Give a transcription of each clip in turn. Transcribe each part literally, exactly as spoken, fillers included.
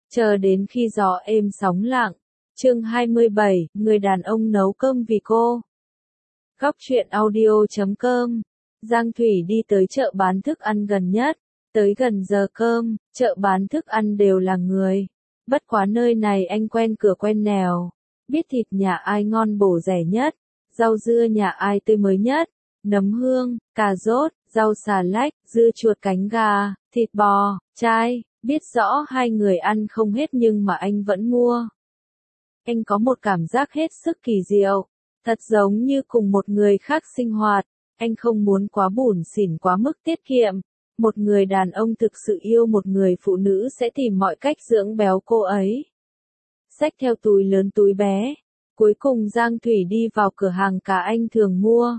Chờ đến khi gió êm sóng lặng. Chương hai mươi bảy, người đàn ông nấu cơm vì cô. Góc truyện audio chấm com. Giang Thủy đi tới chợ bán thức ăn gần nhất. Tới gần giờ cơm, chợ bán thức ăn đều là người. Bất quá nơi này anh quen cửa quen nẻo. Biết thịt nhà ai ngon bổ rẻ nhất, rau dưa nhà ai tươi mới nhất, nấm hương, cà rốt, rau xà lách, dưa chuột cánh gà, thịt bò, chai. Biết rõ hai người ăn không hết nhưng mà anh vẫn mua. Anh có một cảm giác hết sức kỳ diệu, thật giống như cùng một người khác sinh hoạt. Anh không muốn quá bủn xỉn quá mức tiết kiệm. Một người đàn ông thực sự yêu một người phụ nữ sẽ tìm mọi cách dưỡng béo cô ấy. Xách theo túi lớn túi bé. Cuối cùng Giang Thủy đi vào cửa hàng cá anh thường mua.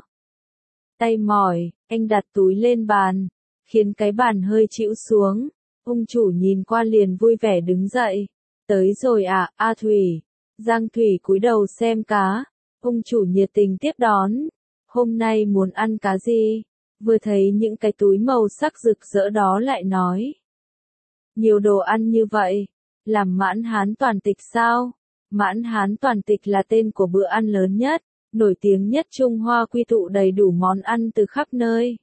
Tay mỏi, anh đặt túi lên bàn, khiến cái bàn hơi chĩu xuống. Ông chủ nhìn qua liền vui vẻ đứng dậy. Tới rồi à, A Thủy. Giang Thủy cúi đầu xem cá. Ông chủ nhiệt tình tiếp đón. Hôm nay muốn ăn cá gì? Vừa thấy những cái túi màu sắc rực rỡ đó lại nói. Nhiều đồ ăn như vậy. Làm Mãn Hán toàn tịch sao? Mãn Hán toàn tịch là tên của bữa ăn lớn nhất, nổi tiếng nhất Trung Hoa, quy tụ đầy đủ món ăn từ khắp nơi.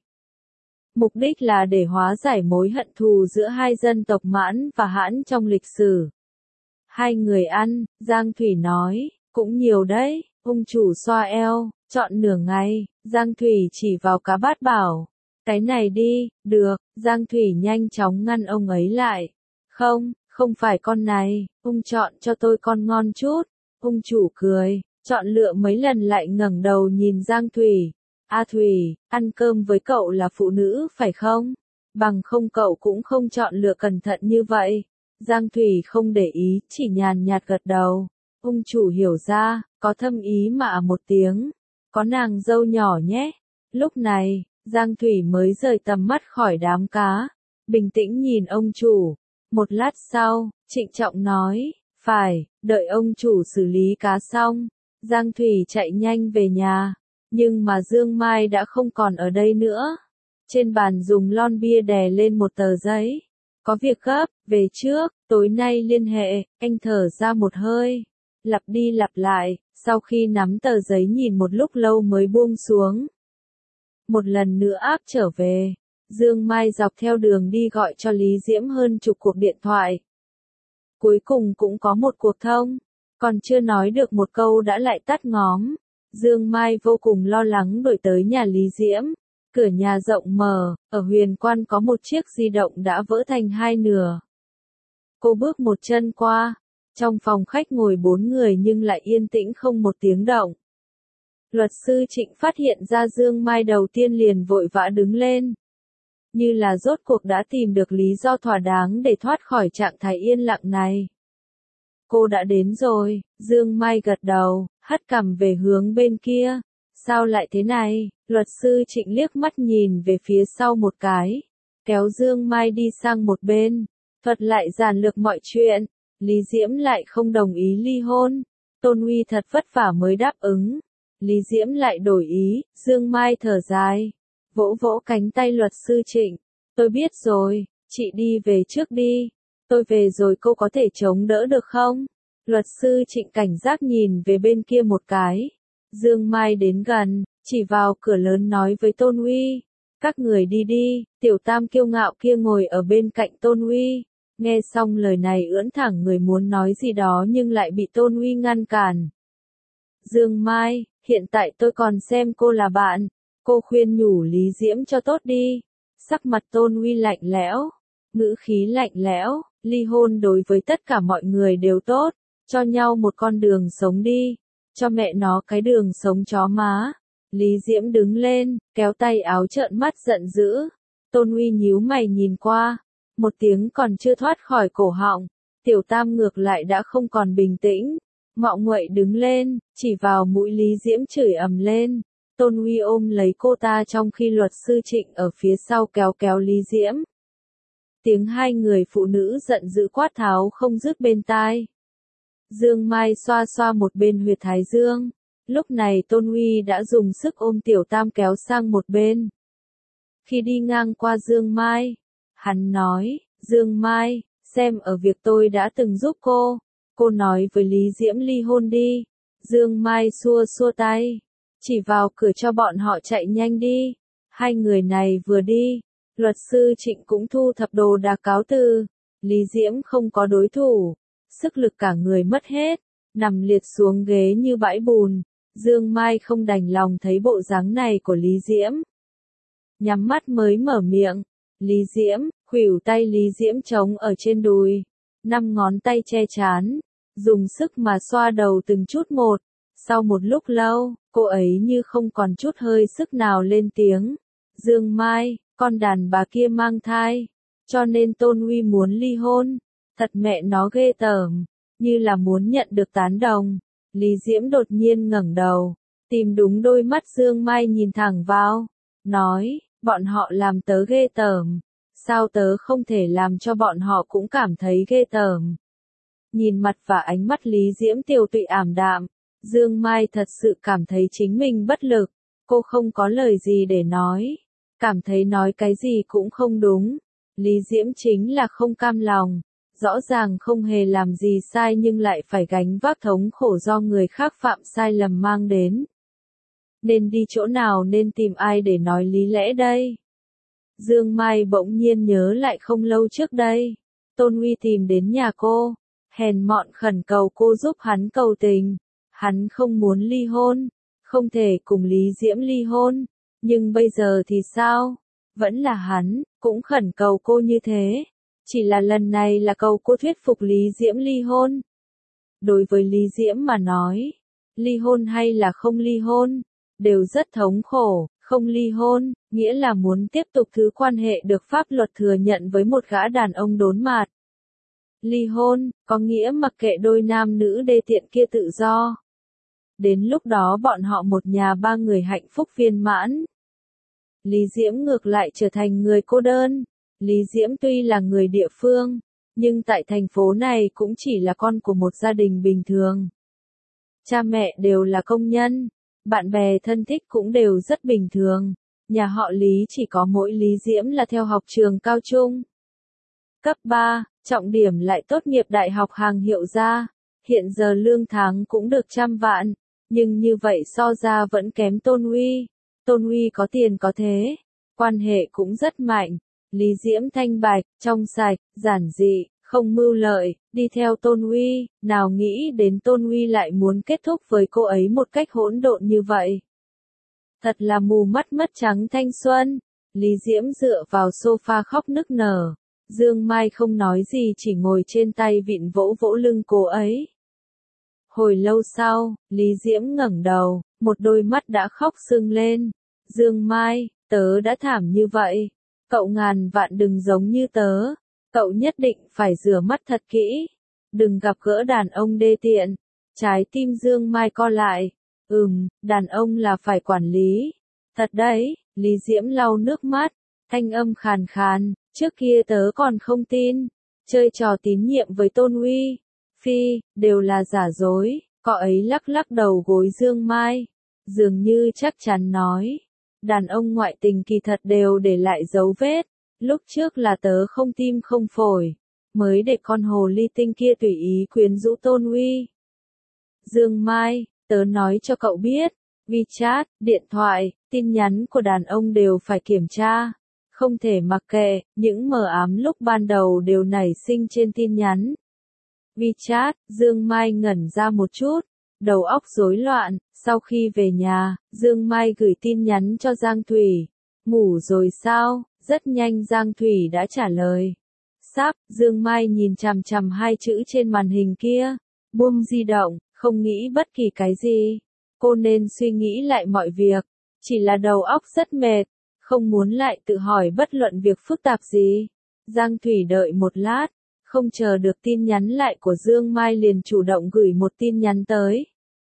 Mục đích là để hóa giải mối hận thù giữa hai dân tộc Mãn và Hán trong lịch sử. Hai người ăn, Giang Thủy nói, cũng nhiều đấy. Ông chủ xoa eo, chọn nửa ngày. Giang Thủy chỉ vào cá bát bảo, cái này đi. Được. Giang Thủy nhanh chóng ngăn ông ấy lại. Không, không phải con này, ông chọn cho tôi con ngon chút. Ông chủ cười, chọn lựa mấy lần lại ngẩng đầu nhìn Giang Thủy. A Thủy, ăn cơm với cậu là phụ nữ phải không? Bằng không cậu cũng không chọn lựa cẩn thận như vậy. Giang Thủy không để ý, chỉ nhàn nhạt gật đầu. Ông chủ hiểu ra, có thâm ý mà một tiếng. Có nàng dâu nhỏ nhé. Lúc này, Giang Thủy mới rời tầm mắt khỏi đám cá. Bình tĩnh nhìn ông chủ. Một lát sau, trịnh trọng nói, phải, đợi ông chủ xử lý cá xong. Giang Thủy chạy nhanh về nhà. Nhưng mà Dương Mai đã không còn ở đây nữa. Trên bàn dùng lon bia đè lên một tờ giấy. Có việc gấp, về trước, tối nay liên hệ. Anh thở ra một hơi. Lặp đi lặp lại, sau khi nắm tờ giấy nhìn một lúc lâu mới buông xuống. Một lần nữa áp trở về. Dương Mai dọc theo đường đi gọi cho Lý Diễm hơn chục cuộc điện thoại. Cuối cùng cũng có một cuộc thông. Còn chưa nói được một câu đã lại tắt ngóm. Dương Mai vô cùng lo lắng đuổi tới nhà Lý Diễm. Cửa nhà rộng mở, ở huyền quan có một chiếc di động đã vỡ thành hai nửa. Cô bước một chân qua. Trong phòng khách ngồi bốn người nhưng lại yên tĩnh không một tiếng động. Luật sư Trịnh phát hiện ra Dương Mai đầu tiên liền vội vã đứng lên. Như là rốt cuộc đã tìm được lý do thỏa đáng để thoát khỏi trạng thái yên lặng này. Cô đã đến rồi. Dương Mai gật đầu, hất cằm về hướng bên kia. Sao lại thế này? Luật sư Trịnh liếc mắt nhìn về phía sau một cái. Kéo Dương Mai đi sang một bên. Thuật lại giản lược mọi chuyện. Lý Diễm lại không đồng ý ly hôn. Tôn Uy thật vất vả mới đáp ứng. Lý Diễm lại đổi ý. Dương Mai thở dài. Vỗ vỗ cánh tay luật sư Trịnh. Tôi biết rồi, chị đi về trước đi. Tôi về rồi cô có thể chống đỡ được không? Luật sư Trịnh cảnh giác nhìn về bên kia một cái. Dương Mai đến gần, chỉ vào cửa lớn nói với Tôn Uy. Các người đi đi. Tiểu Tam kiêu ngạo kia ngồi ở bên cạnh Tôn Uy. Nghe xong lời này ưỡn thẳng người muốn nói gì đó nhưng lại bị Tôn Uy ngăn cản. Dương Mai, hiện tại tôi còn xem cô là bạn. Cô khuyên nhủ Lý Diễm cho tốt đi. Sắc mặt Tôn Uy lạnh lẽo. Ngữ khí lạnh lẽo. Ly hôn đối với tất cả mọi người đều tốt. Cho nhau một con đường sống đi. Cho mẹ nó cái đường sống chó má. Lý Diễm đứng lên, kéo tay áo trợn mắt giận dữ. Tôn Uy nhíu mày nhìn qua. Một tiếng còn chưa thoát khỏi cổ họng. Tiểu Tam ngược lại đã không còn bình tĩnh. Mạo nguậy đứng lên, chỉ vào mũi Lý Diễm chửi ầm lên. Tôn Uy ôm lấy cô ta trong khi luật sư Trịnh ở phía sau kéo kéo Lý Diễm. Tiếng hai người phụ nữ giận dữ quát tháo không dứt bên tai. Dương Mai xoa xoa một bên huyệt thái dương. Lúc này Tôn Uy đã dùng sức ôm Tiểu Tam kéo sang một bên. Khi đi ngang qua Dương Mai, hắn nói, Dương Mai, xem ở việc tôi đã từng giúp cô, cô nói với Lý Diễm ly hôn đi. Dương Mai xua xua tay, chỉ vào cửa cho bọn họ chạy nhanh đi. Hai người này vừa đi, luật sư Trịnh cũng thu thập đồ đạc cáo từ. Lý Diễm không có đối thủ, sức lực cả người mất hết, nằm liệt xuống ghế như bãi bùn. Dương Mai không đành lòng thấy bộ dáng này của Lý Diễm. Nhắm mắt mới mở miệng, Lý Diễm, khuỷu tay Lý Diễm trống ở trên đùi, năm ngón tay che trán, dùng sức mà xoa đầu từng chút một. Sau một lúc lâu, cô ấy như không còn chút hơi sức nào lên tiếng. Dương Mai, con đàn bà kia mang thai, cho nên Tôn Uy muốn ly hôn. Thật mẹ nó ghê tởm, như là muốn nhận được tán đồng. Lý Diễm đột nhiên ngẩng đầu, tìm đúng đôi mắt Dương Mai nhìn thẳng vào, nói, bọn họ làm tớ ghê tởm, sao tớ không thể làm cho bọn họ cũng cảm thấy ghê tởm. Nhìn mặt và ánh mắt Lý Diễm tiều tụy ảm đạm, Dương Mai thật sự cảm thấy chính mình bất lực, cô không có lời gì để nói, cảm thấy nói cái gì cũng không đúng. Lý Diễm chính là không cam lòng, rõ ràng không hề làm gì sai nhưng lại phải gánh vác thống khổ do người khác phạm sai lầm mang đến. Nên đi chỗ nào, nên tìm ai để nói lý lẽ đây? Dương Mai bỗng nhiên nhớ lại không lâu trước đây, Tôn Uy tìm đến nhà cô, hèn mọn khẩn cầu cô giúp hắn cầu tình. Hắn không muốn ly hôn, không thể cùng Lý Diễm ly hôn, nhưng bây giờ thì sao? Vẫn là hắn, cũng khẩn cầu cô như thế. Chỉ là lần này là cầu cô thuyết phục Lý Diễm ly hôn. Đối với Lý Diễm mà nói, ly hôn hay là không ly hôn, đều rất thống khổ. Không ly hôn, nghĩa là muốn tiếp tục thứ quan hệ được pháp luật thừa nhận với một gã đàn ông đốn mạt. Ly hôn, có nghĩa mặc kệ đôi nam nữ đê tiện kia tự do. Đến lúc đó bọn họ một nhà ba người hạnh phúc viên mãn. Lý Diễm ngược lại trở thành người cô đơn. Lý Diễm tuy là người địa phương, nhưng tại thành phố này cũng chỉ là con của một gia đình bình thường. Cha mẹ đều là công nhân, bạn bè thân thích cũng đều rất bình thường. Nhà họ Lý chỉ có mỗi Lý Diễm là theo học trường cao trung cấp ba, trọng điểm lại tốt nghiệp đại học hàng hiệu gia. Hiện giờ lương tháng cũng được trăm vạn, nhưng như vậy so ra vẫn kém Tôn Uy. Tôn Uy có tiền có thế, quan hệ cũng rất mạnh. Lý Diễm thanh bạch, trong sạch, giản dị, không mưu lợi, đi theo Tôn Uy, nào nghĩ đến Tôn Uy lại muốn kết thúc với cô ấy một cách hỗn độn như vậy. Thật là mù mắt mất trắng thanh xuân. Lý Diễm dựa vào sofa khóc nức nở. Dương Mai không nói gì, chỉ ngồi trên tay vịn vỗ vỗ lưng cô ấy. Hồi lâu sau, Lý Diễm ngẩng đầu, một đôi mắt đã khóc sưng lên. Dương Mai, tớ đã thảm như vậy. Cậu ngàn vạn đừng giống như tớ. Cậu nhất định phải rửa mắt thật kỹ. Đừng gặp gỡ đàn ông đê tiện. Trái tim Dương Mai co lại. Ừm, đàn ông là phải quản lý. Thật đấy, Lý Diễm lau nước mắt. Thanh âm khàn khàn, trước kia tớ còn không tin. Chơi trò tín nhiệm với Tôn Uy. Phi, đều là giả dối. Cậu ấy lắc lắc đầu gối Dương Mai. Dường như chắc chắn nói. Đàn ông ngoại tình kỳ thật đều để lại dấu vết. Lúc trước là tớ không tim không phổi, mới để con hồ ly tinh kia tùy ý quyến rũ Tôn Uy. Dương Mai, tớ nói cho cậu biết, WeChat, điện thoại, tin nhắn của đàn ông đều phải kiểm tra. Không thể mặc kệ, những mờ ám lúc ban đầu đều nảy sinh trên tin nhắn. WeChat, Dương Mai ngẩn ra một chút, đầu óc rối loạn. Sau khi về nhà, Dương Mai gửi tin nhắn cho Giang Thủy. Ngủ rồi sao? Rất nhanh Giang Thủy đã trả lời. Sắp, Dương Mai nhìn chằm chằm hai chữ trên màn hình kia. Buông di động, không nghĩ bất kỳ cái gì. Cô nên suy nghĩ lại mọi việc. Chỉ là đầu óc rất mệt. Không muốn lại tự hỏi bất luận việc phức tạp gì. Giang Thủy đợi một lát. Không chờ được tin nhắn lại của Dương Mai liền chủ động gửi một tin nhắn tới.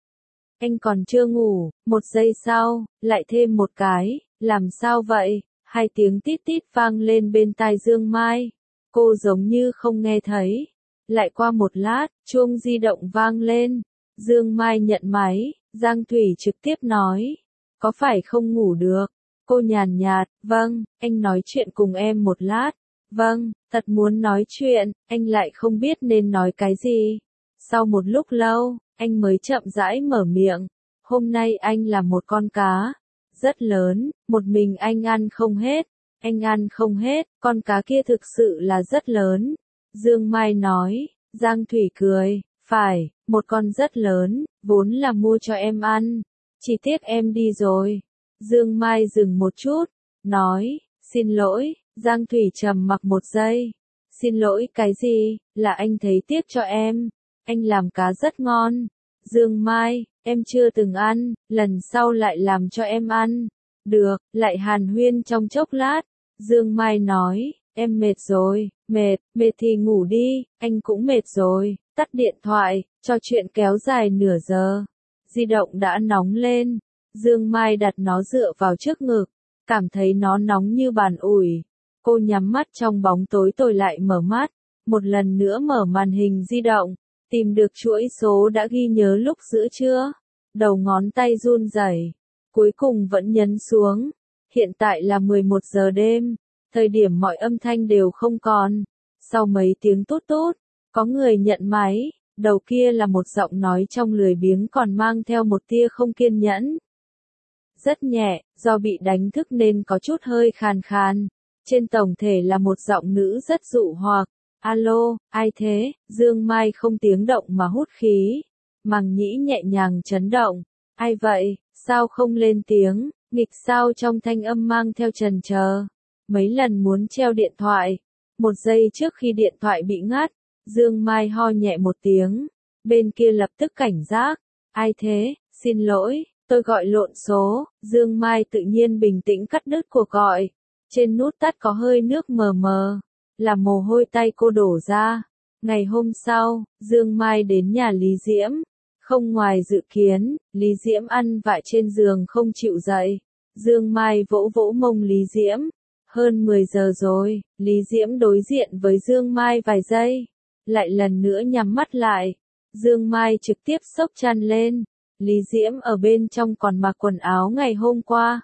Anh còn chưa ngủ, một giây sau, lại thêm một cái, làm sao vậy? Hai tiếng tít tít vang lên bên tai Dương Mai. Cô giống như không nghe thấy. Lại qua một lát, chuông di động vang lên. Dương Mai nhận máy, Giang Thủy trực tiếp nói. Có phải không ngủ được? Cô nhàn nhạt, vâng, anh nói chuyện cùng em một lát. Vâng, thật muốn nói chuyện, anh lại không biết nên nói cái gì. Sau một lúc lâu, anh mới chậm rãi mở miệng. Hôm nay anh là một con cá, rất lớn, một mình anh ăn không hết. Anh ăn không hết, con cá kia thực sự là rất lớn. Dương Mai nói, Giang Thủy cười, phải, một con rất lớn, vốn là mua cho em ăn. Chỉ tiếc em đi rồi. Dương Mai dừng một chút, nói, xin lỗi, Giang Thủy trầm mặc một giây. Xin lỗi cái gì, là anh thấy tiếc cho em. Anh làm cá rất ngon. Dương Mai, em chưa từng ăn, lần sau lại làm cho em ăn. Được, lại hàn huyên trong chốc lát. Dương Mai nói, em mệt rồi, mệt, mệt thì ngủ đi, anh cũng mệt rồi, tắt điện thoại, cho chuyện kéo dài nửa giờ. Di động đã nóng lên, Dương Mai đặt nó dựa vào trước ngực, cảm thấy nó nóng như bàn ủi. Cô nhắm mắt trong bóng tối rồi lại mở mắt, một lần nữa mở màn hình di động, tìm được chuỗi số đã ghi nhớ lúc giữa trưa. Đầu ngón tay run rẩy, cuối cùng vẫn nhấn xuống. Hiện tại là mười một giờ đêm, thời điểm mọi âm thanh đều không còn. Sau mấy tiếng tút tút, có người nhận máy, đầu kia là một giọng nói trong lười biếng còn mang theo một tia không kiên nhẫn. Rất nhẹ, do bị đánh thức nên có chút hơi khàn khàn. Trên tổng thể là một giọng nữ rất dụ hoặc. Alo, ai thế? Dương Mai không tiếng động mà hút khí. Màng nhĩ nhẹ nhàng chấn động. Ai vậy? Sao không lên tiếng? Nghịch sao trong thanh âm mang theo trần chờ. Mấy lần muốn treo điện thoại. Một giây trước khi điện thoại bị ngắt, Dương Mai ho nhẹ một tiếng. Bên kia lập tức cảnh giác. Ai thế? Xin lỗi, tôi gọi lộn số. Dương Mai tự nhiên bình tĩnh cắt đứt cuộc gọi. Trên nút tắt có hơi nước mờ mờ. Là mồ hôi tay cô đổ ra. Ngày hôm sau, Dương Mai đến nhà Lý Diễm. Không ngoài dự kiến, Lý Diễm ăn vạ trên giường không chịu dậy. Dương Mai vỗ vỗ mông Lý Diễm. Hơn mười giờ rồi, Lý Diễm đối diện với Dương Mai vài giây. Lại lần nữa nhắm mắt lại. Dương Mai trực tiếp xốc chăn lên. Lý Diễm ở bên trong còn mặc quần áo ngày hôm qua.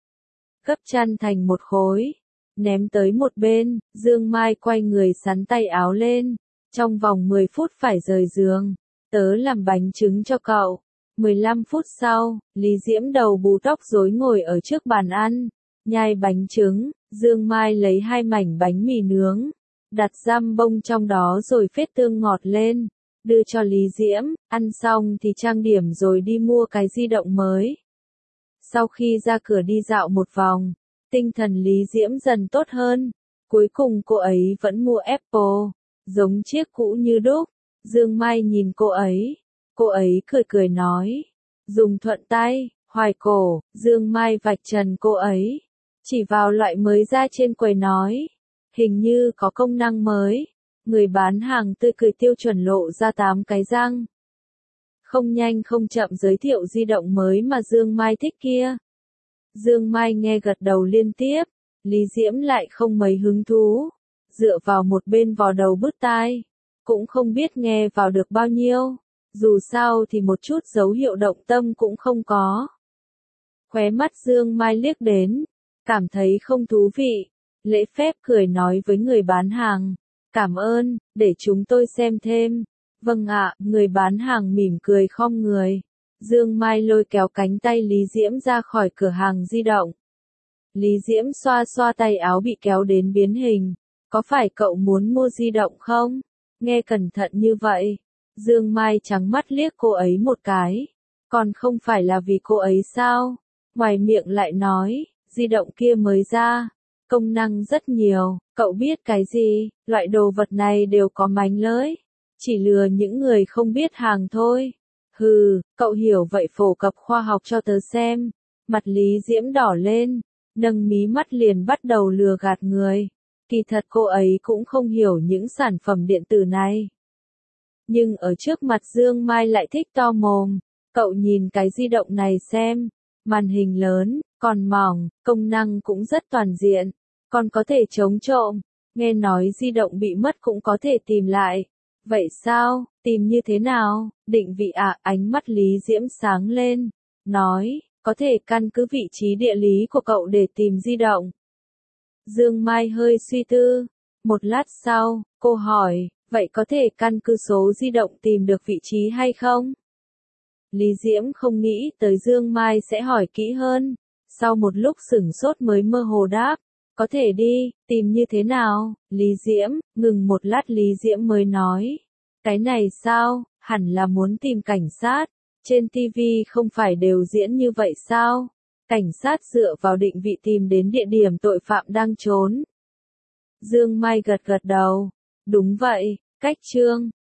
Gấp chăn thành một khối. Ném tới một bên, Dương Mai quay người sắn tay áo lên. Trong vòng mười phút phải rời giường. Tớ làm bánh trứng cho cậu. mười lăm phút sau, Lý Diễm đầu bù tóc rối ngồi ở trước bàn ăn. Nhai bánh trứng, Dương Mai lấy hai mảnh bánh mì nướng. Đặt giam bông trong đó rồi phết tương ngọt lên. Đưa cho Lý Diễm, ăn xong thì trang điểm rồi đi mua cái di động mới. Sau khi ra cửa đi dạo một vòng, tinh thần Lý Diễm dần tốt hơn. Cuối cùng cô ấy vẫn mua Apple, giống chiếc cũ như đúc. Dương Mai nhìn cô ấy. Cô ấy cười cười nói. Dùng thuận tay, hoài cổ. Dương Mai vạch trần cô ấy. Chỉ vào loại mới ra trên quầy nói. Hình như có công năng mới. Người bán hàng tươi cười tiêu chuẩn lộ ra tám cái răng. Không nhanh không chậm giới thiệu di động mới mà Dương Mai thích kia. Dương Mai nghe gật đầu liên tiếp. Lý Diễm lại không mấy hứng thú. Dựa vào một bên vò đầu bứt tai. Cũng không biết nghe vào được bao nhiêu. Dù sao thì một chút dấu hiệu động tâm cũng không có. Khóe mắt Dương Mai liếc đến. Cảm thấy không thú vị. Lễ phép cười nói với người bán hàng. Cảm ơn, để chúng tôi xem thêm. Vâng ạ, người bán hàng mỉm cười khom người. Dương Mai lôi kéo cánh tay Lý Diễm ra khỏi cửa hàng di động. Lý Diễm xoa xoa tay áo bị kéo đến biến hình. Có phải cậu muốn mua di động không? Nghe cẩn thận như vậy. Dương Mai trắng mắt liếc cô ấy một cái. Còn không phải là vì cô ấy sao? Ngoài miệng lại nói, di động kia mới ra. Công năng rất nhiều, cậu biết cái gì, loại đồ vật này đều có mánh lưới. Chỉ lừa những người không biết hàng thôi. Hừ, cậu hiểu vậy phổ cập khoa học cho tớ xem. Mặt Lý Diễm đỏ lên, nâng mí mắt liền bắt đầu lừa gạt người. Kỳ thật cô ấy cũng không hiểu những sản phẩm điện tử này. Nhưng ở trước mặt Dương Mai lại thích to mồm. Cậu nhìn cái di động này xem. Màn hình lớn, còn mỏng, công năng cũng rất toàn diện. Còn có thể chống trộm. Nghe nói di động bị mất cũng có thể tìm lại. Vậy sao, tìm như thế nào? Định vị à, ánh mắt Lý Diễm sáng lên. Nói, có thể căn cứ vị trí địa lý của cậu để tìm di động. Dương Mai hơi suy tư. Một lát sau, cô hỏi, vậy có thể căn cứ số di động tìm được vị trí hay không? Lý Diễm không nghĩ tới Dương Mai sẽ hỏi kỹ hơn. Sau một lúc sửng sốt mới mơ hồ đáp, có thể đi, tìm như thế nào? Lý Diễm, ngừng một lát Lý Diễm mới nói, cái này sao, hẳn là muốn tìm cảnh sát, trên ti vi không phải đều diễn như vậy sao? Cảnh sát dựa vào định vị tìm đến địa điểm tội phạm đang trốn. Dương Mai gật gật đầu, đúng vậy, cách Trương